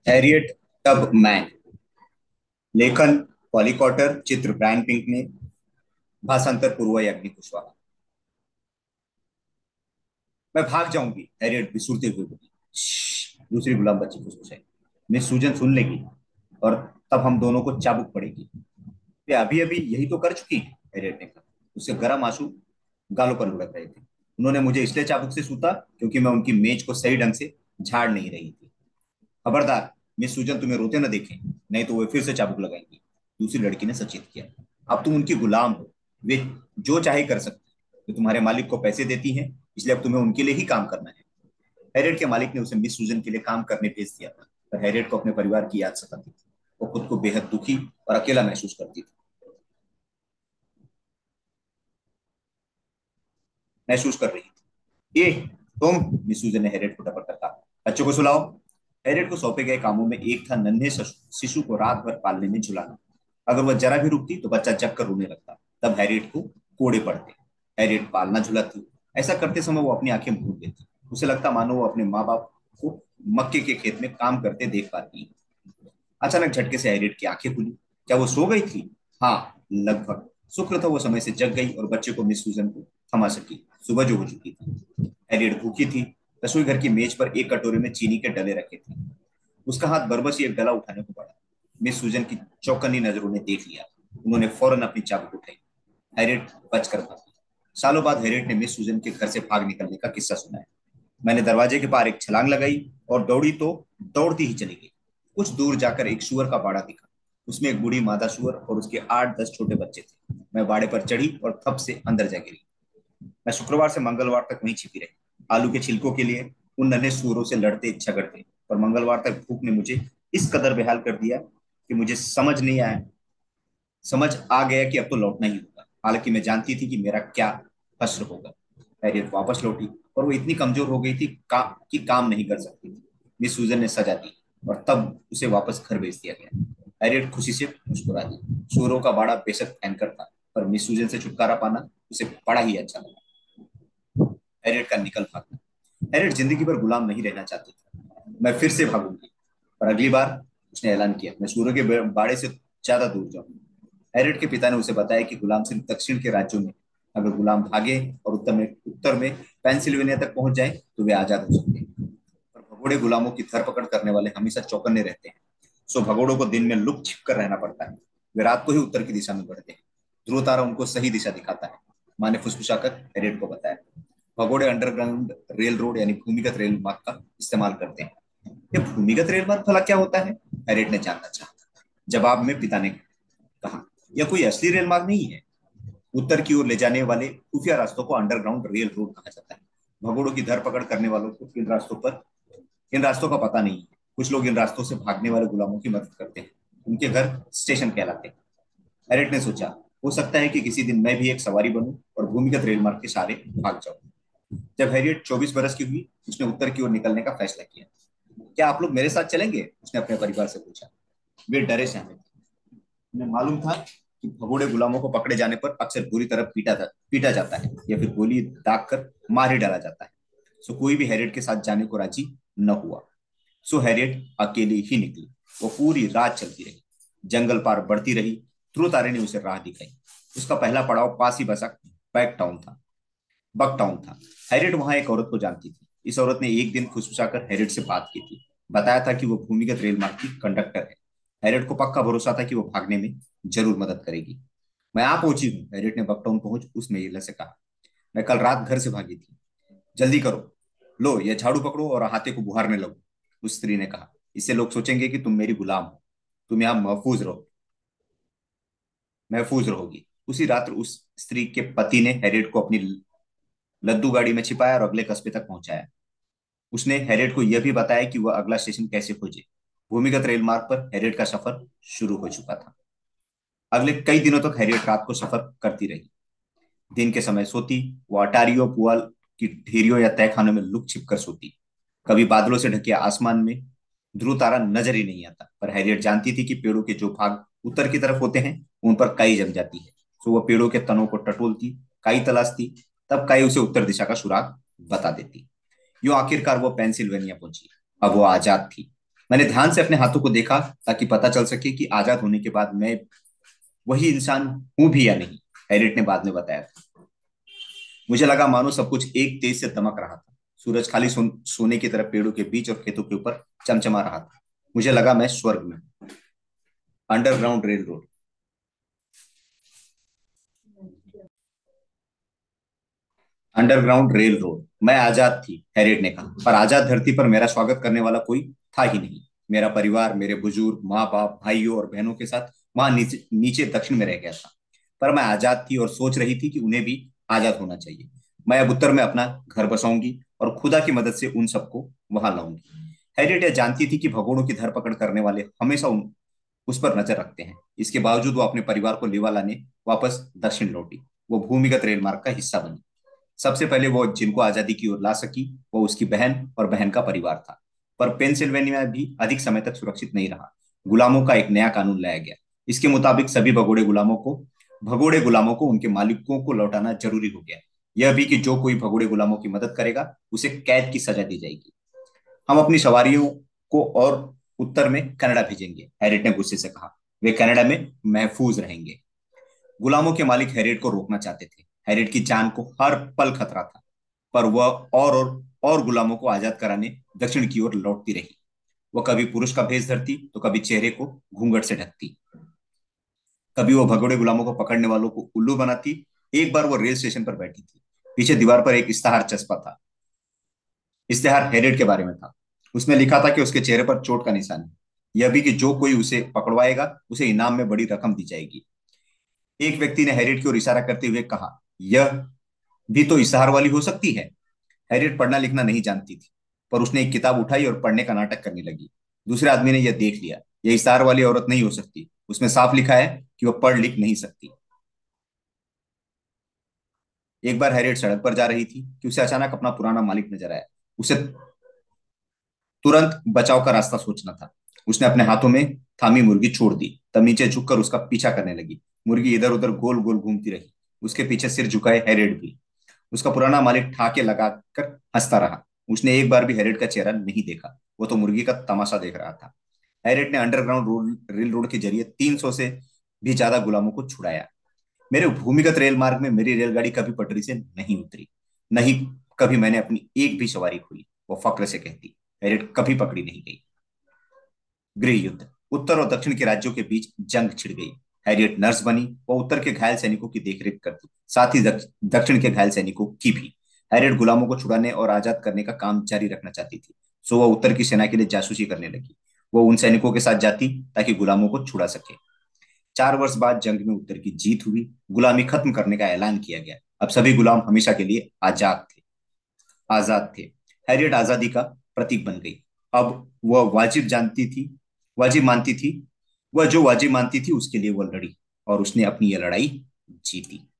Harriet Tubman. लेखन Polly Cotter. चित्र Brian Pinkney. भाषांतर पूर्व याग्निक कुशवाहा। मैं भाग जाऊंगी, हैरियट बिसुरते हुए बोली। "श्श," दूसरी गुलाम बच्ची फुसफुसाई। मिस सूजन सुन लेगी और तब हम दोनों को चाबुक पड़ेगी। वे अभी अभी यही तो कर चुकी है, हैरियट ने कहा। उससे गर्म आंसू गालों पर लुढ़क रहे थे। उन्होंने मुझे इसलिए चाबुक से सूता क्योंकि मैं उनकी मेज को सही ढंग से झाड़ नहीं रही थी। खबरदार, मिस सूजन तुम्हें रोते न देखें, नहीं तो वे फिर से चाबुक लगाएंगी। दूसरी लड़की ने सचेत किया। अब तुम उनकी गुलाम हो। वे जो चाहे कर सकती है। वे तुम्हारे मालिक को पैसे देती हैं, इसलिए अब तुम्हें उनके लिए ही काम करना है। हैरियट के मालिक ने उसे मिस सूजन के लिए काम करने भेज दिया था, पर हैरियट को अपने परिवार की याद सताती थी। वो खुद को बेहद दुखी और अकेला महसूस कर रही थी। ये तुम, मिस सूजन ने हैरियट को टपक कर कहा, बच्चों को सुलाओ। हैरियट को सौंपे गए कामों में एक था नन्हे शिशु को रात भर पालने में झुलाना। अगर वह जरा भी रुकती तो बच्चा जग कर रोने लगता। तब हैरियट को कोड़े पड़ते। हैरियट पालना झुलाती। ऐसा करते समय वो अपनी आंखें मूंद लेती। उसे लगता मानो वो अपने माँ बाप को मक्के के खेत में काम करते देख पाती है। अचानक झटके से हैरियट की आंखें खुली। क्या वो सो गई थी? हाँ, लगभग। शुक्र था वो समय से जग गई और बच्चे को मिस सूजन को थमा सकी। सुबह जो हो चुकी थी। हैरियट भूखी थी। रसोई घर की मेज पर एक कटोरे में चीनी के डले रखे थे। उसका हाथ बरबस एक डला उठाने को बढ़ा। मिस सूजन की चौकन्नी नजरों ने देख लिया। उन्होंने फौरन अपनी चाबुक उठाई। हैरियट बचकर भागी। सालों बाद हैरियट ने मिस सूजन के घर से भाग निकलने का किस्सा सुनाया। मैंने दरवाजे के पार एक छलांग लगाई और दौड़ी तो दौड़ती ही चली गई। कुछ दूर जाकर एक सुअर का बाड़ा दिखा। उसमें एक बूढ़ी मादा सुअर और उसके 8-10 छोटे बच्चे थे। मैं बाड़े पर चढ़ी और थप से अंदर जा गिरी। मैं शुक्रवार से मंगलवार तक वहीं छिपी रही, आलू के छिलकों के लिए उन नन्हे सूअरों से लड़ते झगड़ते। पर मंगलवार तक भूख ने मुझे इस कदर बेहाल कर दिया कि मुझे समझ आ गया कि अब तो लौटना ही होगा। हालांकि मैं जानती थी कि मेरा क्या हश्र होगा। हैरियत वापस लौटी और वो इतनी कमजोर हो गई थी कि काम नहीं कर सकती थी। मिस सूजन ने सजा दी और तब उसे वापस घर भेज दिया गया। हैरियट खुशी से मुस्कुरा दी। सूरों का बाड़ा बेशक भयंकर था, पर मिस सूजन से छुटकारा पाना उसे बड़ा ही अच्छा लगा। हैरियट का निकल भागना। हैरियट जिंदगी भर गुलाम नहीं रहना चाहती थी। मैं फिर से भागूंगी, पर अगली बार उसने ऐलान किया, मैं सूर्य के बाड़े से ज्यादा दूर जाऊंगी। हैरियट के पिता ने उसे बताया कि गुलाम सिर्फ दक्षिण के राज्यों में। अगर गुलाम भागे और उत्तर में पेंसिल्वेनिया तक पहुंच जाए तो वे आजाद हो सकते हैं। पर भगोड़े गुलामों की धरपकड़ करने वाले हमेशा चौकन्ने रहते हैं। सो भगोड़ों को दिन में लुक छिप कर रहना पड़ता है। वे रात को ही उत्तर की दिशा में बढ़ते हैं। ध्रुव तारा उनको सही दिशा दिखाता है। माँ ने फुसफुसाकर हैरियट को बताया। भगोड़े अंडरग्राउंड रेल रोड यानी भूमिगत रेल मार्ग का इस्तेमाल करते हैं। ये भूमिगत रेल मार्ग भला क्या होता है? हैरियट ने जानना चाहा। जवाब में पिता ने कहा, यह कोई असली रेल मार्ग नहीं है। उत्तर की ओर ले जाने वाले खुफिया रास्तों को अंडरग्राउंड रेल रोड कहा जाता है। भगोड़ों की धरपकड़ करने वालों को इन रास्तों का पता नहीं है। कुछ लोग इन रास्तों से भागने वाले गुलामों की मदद करते हैं। उनके घर स्टेशन कहलाते हैं। एरिक ने सोचा, हो सकता है कि किसी दिन मैं भी एक सवारी बनूं और भूमिगत रेल मार्ग के सहारे भाग जाऊं। जब हैरियट 24 बरस की हुई, उसने उत्तर की ओर निकलने का फैसला किया। क्या आप लोग मेरे साथ चलेंगे? उसने अपने परिवार से पूछा। वे डरे सहमे थे। उन्हें मालूम था कि भगोड़े गुलामों को पकड़े जाने पर अक्सर बुरी तरह पीटा जाता है या फिर गोली दाग कर मार ही डाला जाता है। सो कोई भी हैरियट के साथ जाने को राजी न हुआ। सो हैरियट अकेली ही निकली। वो पूरी रात चलती रही, जंगल पार बढ़ती रही। ध्रुव तारे ने उसे राह दिखाई। उसका पहला पड़ाव पास ही बसा बैक टाउन था बकटाउन था। हैरियट वहां एक औरत को जानती थी। इस औरत ने एक दिन फुसफुसाकर हैरियट से बात की थी। बताया था कि वो भूमिगत रेल मार्ग की कंडक्टर है। हैरियट को पक्का भरोसा था कि वो भागने में जरूर मदद करेगी। मैं आ पहुंची हूँ, हैरियट ने बकटाउन पहुंच उस महिला से कहा। मैं कल रात घर से भागी थी। जल्दी करो, लो यह झाड़ू पकड़ो और हाथे को बुहारने लगो, उस स्त्री ने कहा। इससे लोग सोचेंगे कि तुम मेरी गुलाम हो। तुम यहाँ महफूज रहोगी। उसी रात उस स्त्री के पति ने हैरियट को अपनी लद्दू गाड़ी में छिपाया और अगले कस्बे तक पहुंचाया। उसने हैरियट को यह भी बताया कि वह अगला स्टेशन कैसे खोजे। भूमिगत रेल मार्ग पर हैरियट का सफर शुरू हो चुका था। अगले कई दिनों तक हैरियट रात को सफर करती रही। दिन के समय सोती। वो अटारियों पुआल की ढेरियों या तहखानों में लुक छिप कर सोती। कभी बादलों से ढके आसमान में ध्रुव तारा नजर ही नहीं आता। पर हैरियट जानती थी कि पेड़ों के जो भाग उत्तर की तरफ होते हैं उन पर काई जम जाती है। तो वह पेड़ों के तनों को टटोलती, काई तलाशती। तब काई उसे उत्तर दिशा का सुराग बता देती। यूं आखिरकार वो पेंसिल्वेनिया पहुंची। अब वो आजाद थी। मैंने ध्यान से अपने हाथों को देखा ताकि पता चल सके कि आजाद होने के बाद मैं वही इंसान हूं भी या नहीं। हैरियट ने बाद में बताया था। मुझे लगा मानो सब कुछ एक तेज से दमक रहा था। सूरज खाली सोने की तरफ पेड़ों के बीच और खेतों के ऊपर चमचमा रहा था। मुझे लगा मैं स्वर्ग में। Underground Railroad. Underground Railroad. मैं आजाद थी, हैरियट ने कहा, पर आजाद धरती पर मेरा स्वागत करने वाला कोई था ही नहीं। मेरा परिवार, मेरे बुजुर्ग, माँ बाप, भाइयों और बहनों के साथ वहां नीचे नीचे दक्षिण में रह गया था। पर मैं आजाद थी और सोच रही थी कि उन्हें भी आजाद होना चाहिए। मैं अब उत्तर में अपना घर बसाऊंगी और खुदा की मदद से उन सबको वहां लाऊंगी। हैरियट यह जानती थी कि भगोड़ों की धरपकड़ करने वाले हमेशा उस पर नजर रखते हैं। इसके बावजूद वो अपने परिवार को लेवा लाने वापस दक्षिण लौटी। वो भूमिगत रेल मार्ग का हिस्सा बनी। सबसे पहले वो जिनको आजादी की ओर ला सकी वो उसकी बहन और बहन का परिवार था। पर पेंसिल्वेनिया भी अधिक समय तक सुरक्षित नहीं रहा। गुलामों का एक नया कानून लाया गया। इसके मुताबिक सभी भगोड़े गुलामों को उनके मालिकों को लौटाना जरूरी हो गया। यह भी कि जो कोई भगोड़े गुलामों की मदद करेगा उसे कैद की सजा दी जाएगी। हम अपनी सवारियों को और उत्तर में कनाडा भेजेंगे, हैरियट ने गुस्से से कहा। वे कनाडा में महफूज रहेंगे। गुलामों के मालिक हैरियट को रोकना चाहते थे। हैरियट की जान को हर पल खतरा था। पर वह और गुलामों को आजाद कराने दक्षिण की ओर लौटती रही। वह कभी पुरुष का भेष धरती तो कभी चेहरे को घूंघट से ढकती। कभी वो भगोड़े गुलामों को पकड़ने वालों को उल्लू बनाती। एक बार वो रेल स्टेशन पर बैठी थी। पीछे दीवार पर एक इश्तेहार चस्पा था। इश्तेहार हैरियट के बारे में था। उसमें लिखा था कि उसके चेहरे पर चोट का निशान है। यह भी कि जो कोई उसे पकड़वाएगा उसे इनाम में बड़ी रकम दी जाएगी। एक व्यक्ति ने हैरियट की ओर इशारा करते हुए कहा, यह भी तो इश्तेहार वाली हो सकती है। हैरियट पढ़ना लिखना नहीं जानती थी, पर उसने एक किताब उठाई और पढ़ने का नाटक करने लगी। दूसरे आदमी ने यह देख लिया। यह इश्तेहार वाली औरत नहीं हो सकती। उसमें साफ लिखा है कि वह पढ़ लिख नहीं सकती। एक बार हैरियट सड़क पर जा रही थी कि उसे अचानक अपना पुराना मालिक नजर आया। उसे तुरंत बचाव का रास्ता सोचना था। उसने अपने हाथों में थामी मुर्गी छोड़ दी, तब नीचे झुककर उसका पीछा करने लगी। मुर्गी इधर उधर गोल गोल घूमती रही। उसके पीछे सिर झुकाए हैरियट भी। उसका पुराना मालिक ठाके लगाकर हंसता रहा। उसने एक बार भी हैरियट का चेहरा नहीं देखा। वो तो मुर्गी का तमाशा देख रहा था। हैरियट ने अंडरग्राउंड रेल रोड के जरिए 300 से भी ज्यादा गुलामों को छुड़ाया। मेरे भूमिगत रेल मार्ग में मेरी रेलगाड़ी कभी पटरी से नहीं उतरी। नहीं कभी मैंने अपनी एक भी सवारी खोली, वो फक्र से कहती। हैरियट कभी पकड़ी नहीं गई। गृह युद्ध। उत्तर और दक्षिण के राज्यों के बीच जंग छिड़ गई। हैरियट नर्स बनी। वो उत्तर के घायल सैनिकों की देखरेख करती, साथ ही दक्षिण के घायल सैनिकों की भी। हैरियट गुलामों को छुड़ाने और आजाद करने का काम जारी रखना चाहती थी। सो वह उत्तर की सेना के लिए जासूसी करने लगी। वो उन सैनिकों के साथ जाती ताकि गुलामों को छुड़ा सके। 4 वर्ष बाद जंग में उत्तर की जीत हुई। गुलामी खत्म करने का ऐलान किया गया। अब सभी गुलाम हमेशा के लिए आजाद थे। हैरियट आजादी का प्रतीक बन गई। अब वह वाजिब मानती थी। वह जो वाजिब मानती थी उसके लिए वह लड़ी और उसने अपनी यह लड़ाई जीती।